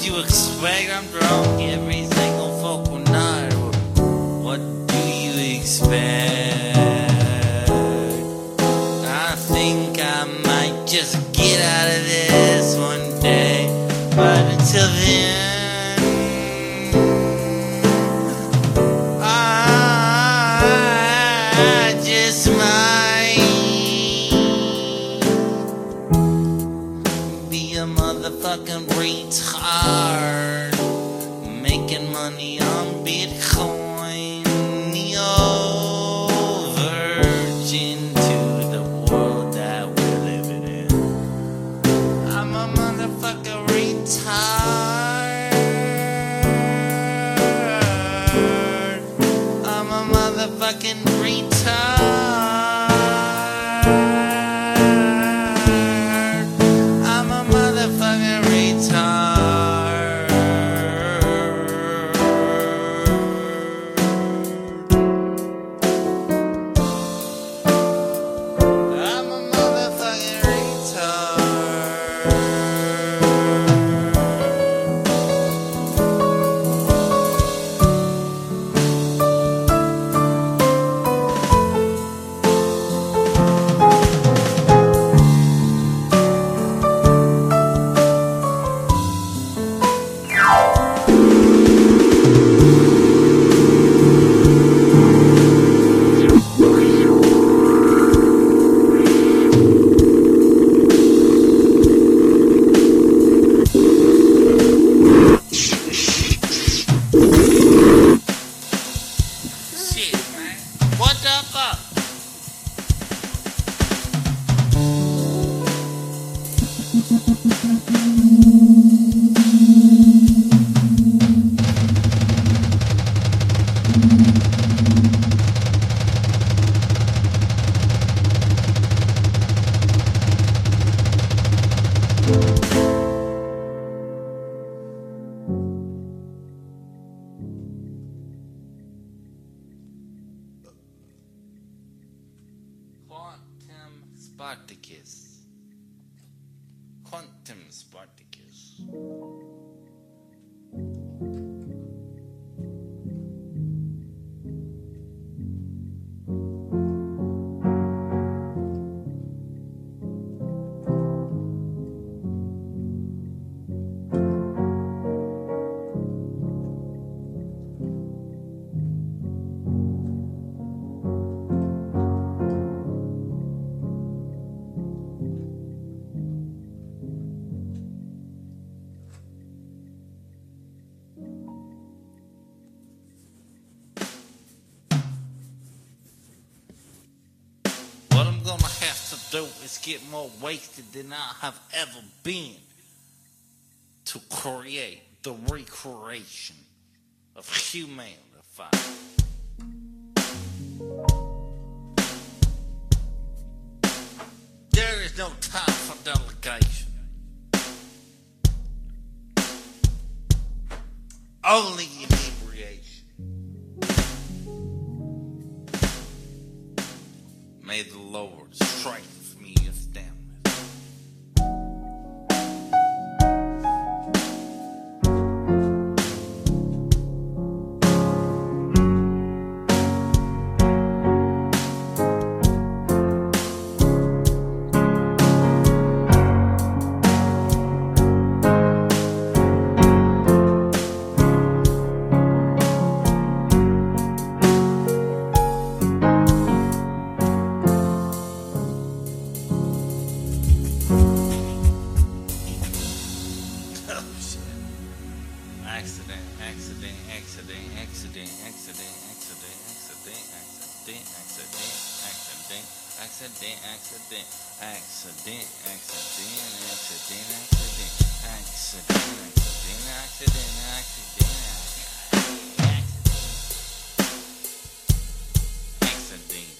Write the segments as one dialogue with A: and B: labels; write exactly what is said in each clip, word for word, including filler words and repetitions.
A: you expect? I'm drunk every single fucking night. What do you expect? I think I might just get out of this one day, but until then, I just might be a motherfucking retard, making money on Bitcoin, Neo virgin to the world that we're living in. I'm a motherfucking retard. I'm a motherfucking retard. I'm a motherfucking retard. I'm a motherfucking retard. Shit, man. What the fuck? Quantum Spartacus. Quantum Spartacus. What I'm gonna have to do is get more wasted than I have ever been to create the recreation of humanity. There is no time for delegation. Only inebriation. May the Lord strengthen me of them. Accident, accident, accident, accident, accident, accident, accident, accident, accident, accident, accident, accident, accident, accident, accident, accident, accident, accident, accident, accident.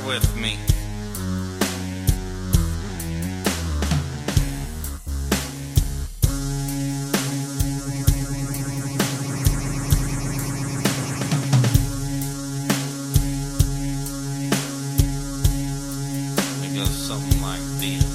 A: with me. It goes something like this.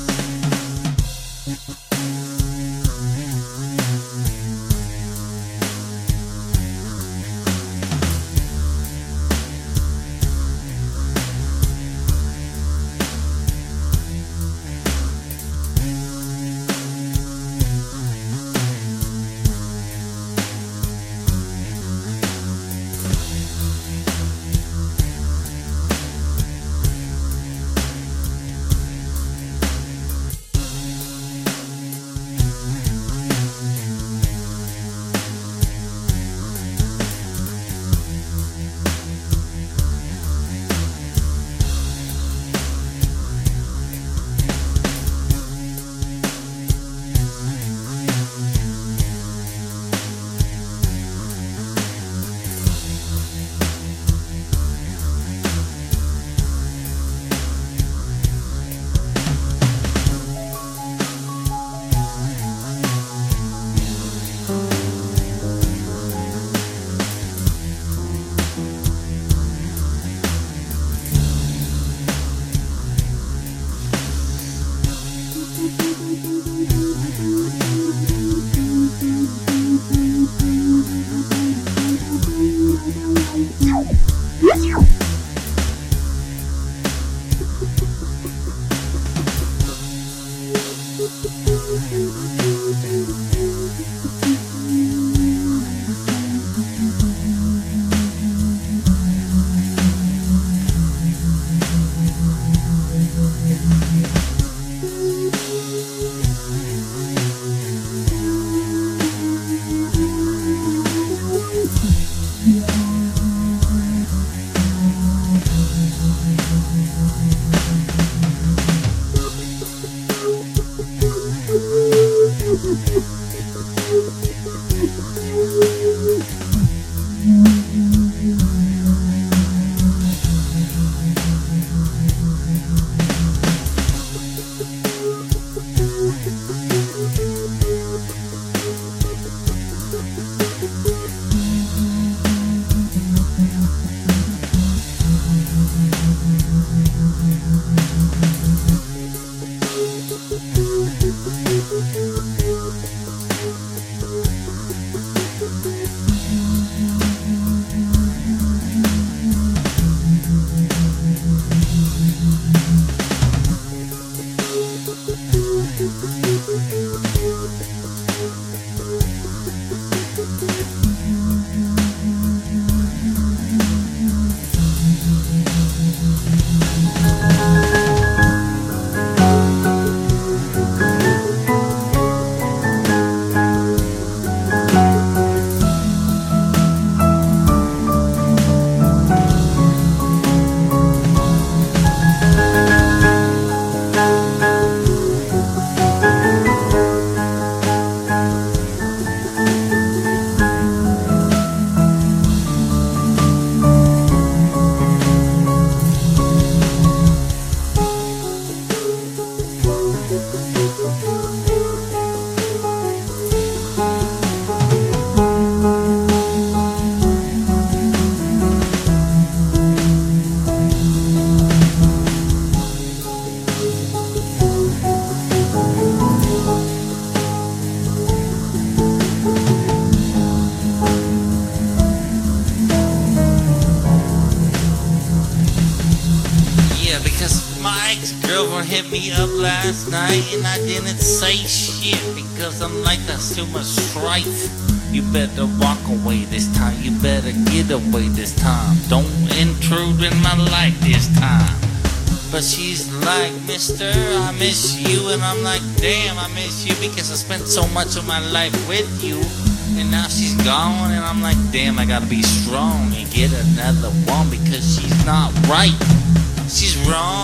A: Girlfriend hit me up last night and I didn't say shit because I'm like, that's too much strife. You better walk away this time, you better get away this time. Don't intrude in my life this time. But she's like, mister, I miss you. And I'm like, damn, I miss you because I spent so much of my life with you. And now she's gone and I'm like, damn, I gotta be strong and get another one because she's not right. She's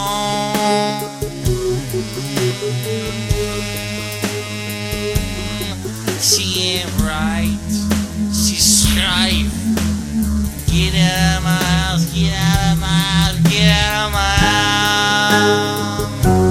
A: wrong. She ain't right. She's strife. Get out of my house, get out of my house, get get 'em out.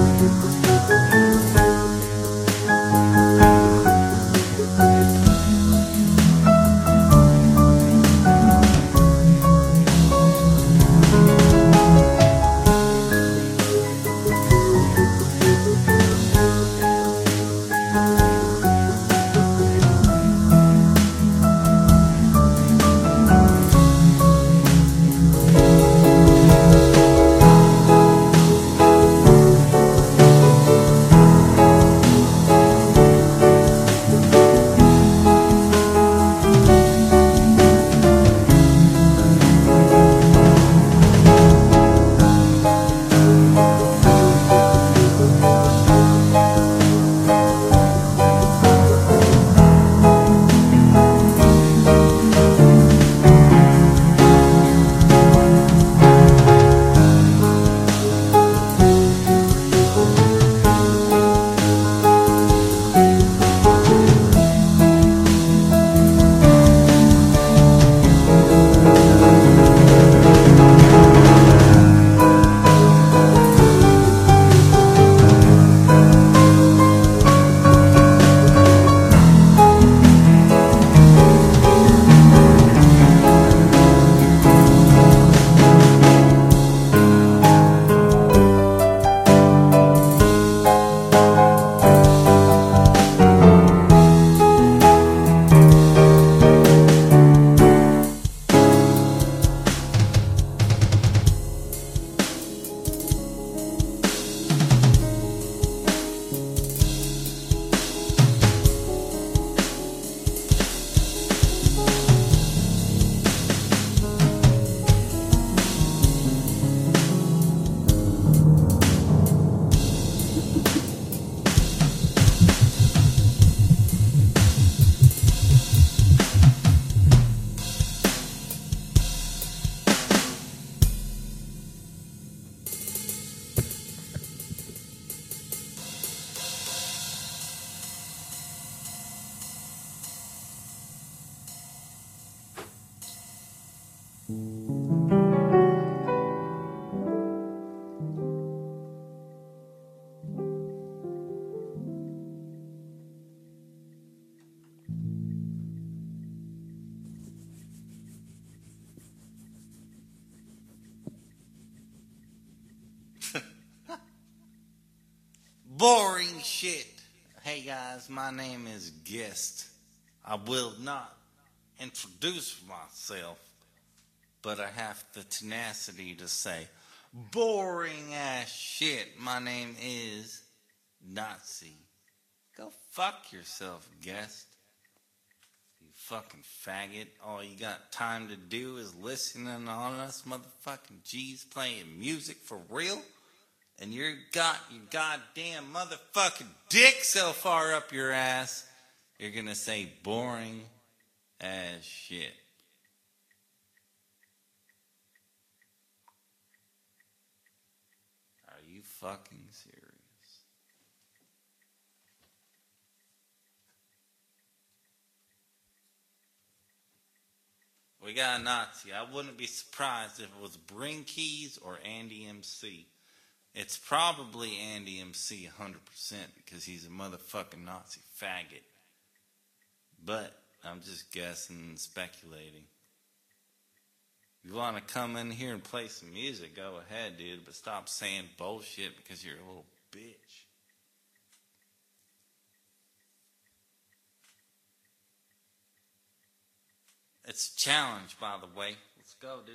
A: Boring shit. Hey guys, my name is Guest. I will not introduce myself, but I have the tenacity to say boring ass shit. My name is Nazi. Go fuck yourself, Guest. You fucking faggot. All you got time to do is listening on us motherfucking G's playing music for real? And you got your goddamn motherfucking dick so far up your ass, you're gonna say boring as shit. Are you fucking serious? We got a Nazi. I wouldn't be surprised if it was Bring Keys or Andy M C. It's probably Andy M C one hundred percent because he's a motherfucking Nazi faggot. But I'm just guessing and speculating. If you want to come in here and play some music, go ahead, dude. But stop saying bullshit because you're a little bitch. It's a challenge, by the way. Let's go, dude.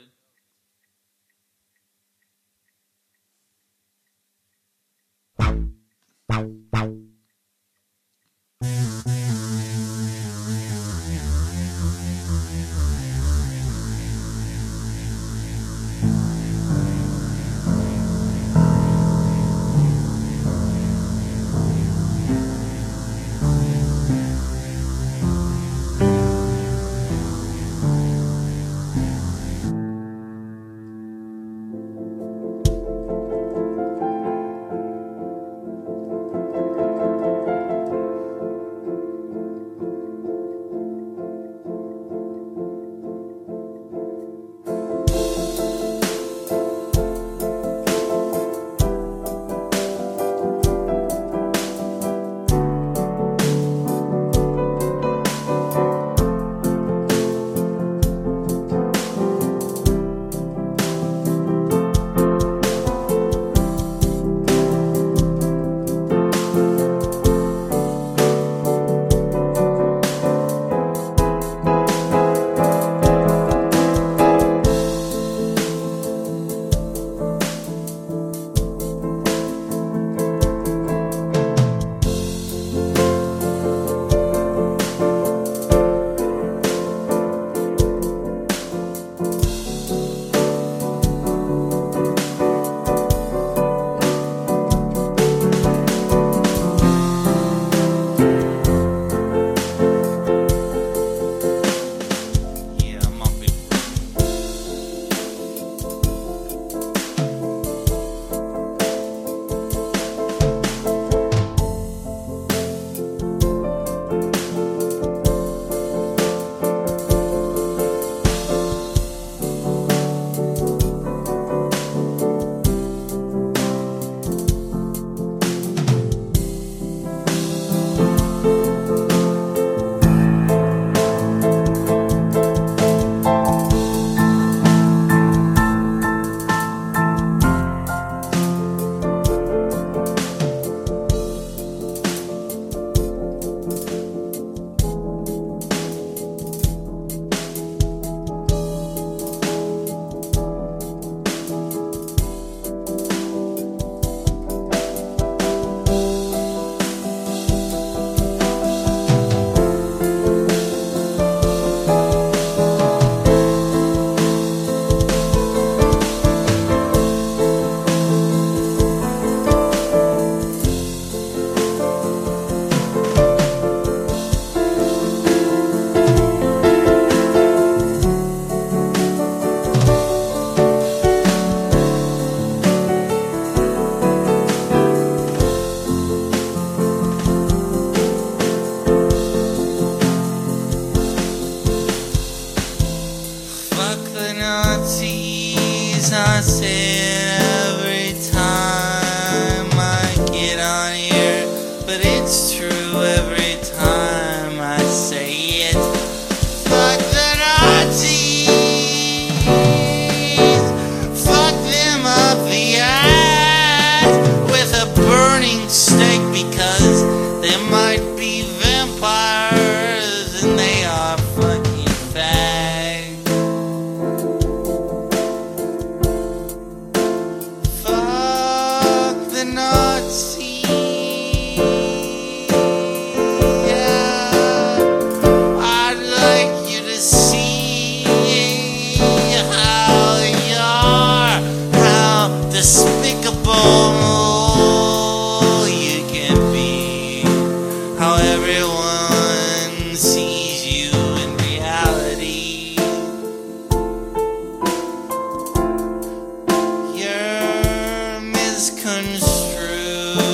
A: misconstrued.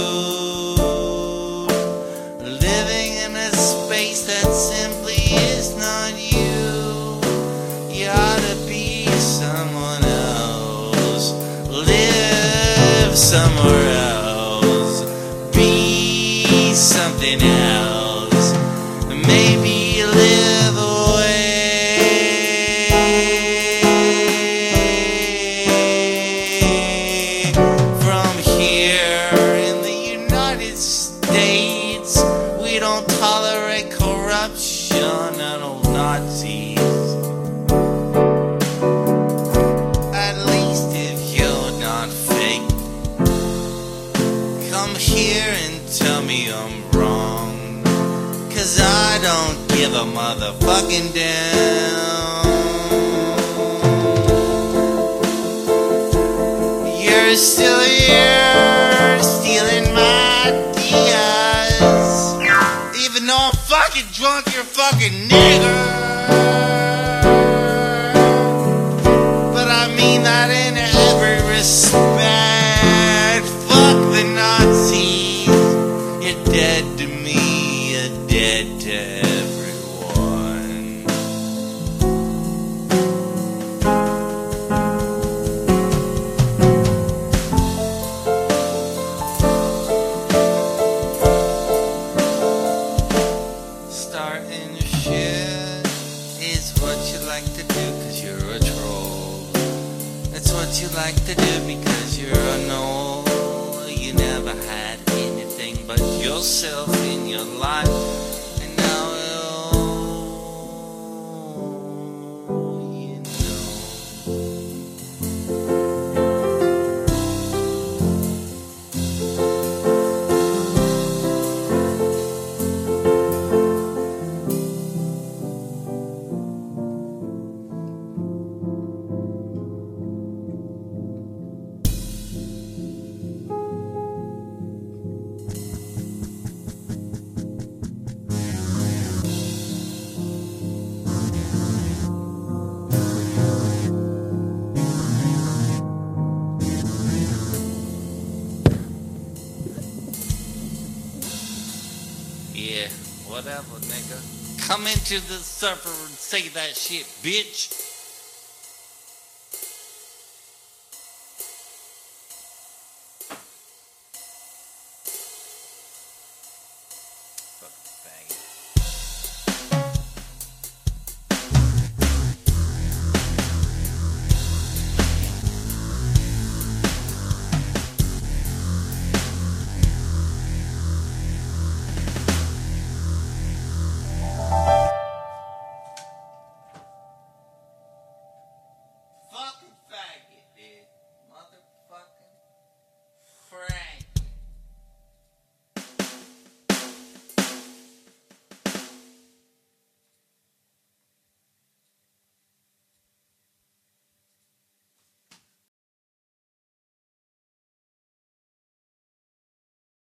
A: Living in a space that simply is not you. You ought to be someone else. Live somewhere else. Be something else. Maybe live away from here. In the United States, we don't tolerate corruption and old Nazis. At least if you're not fake, come here and tell me I'm wrong. Cause I don't give a motherfucking damn. You're still here, stealing my ideas. Even though I'm fucking drunk, you're fucking nigger. But I mean that in every respect. Fuck the Nazis. You're dead to me. Dead to everyone. Starting shit is what you like to do cause you're a troll. That's what you like to do because you're a knoll. You never had anything but yourself in your life. Yeah, whatever, nigga. Come into the server and say that shit, bitch. Fucking faggot.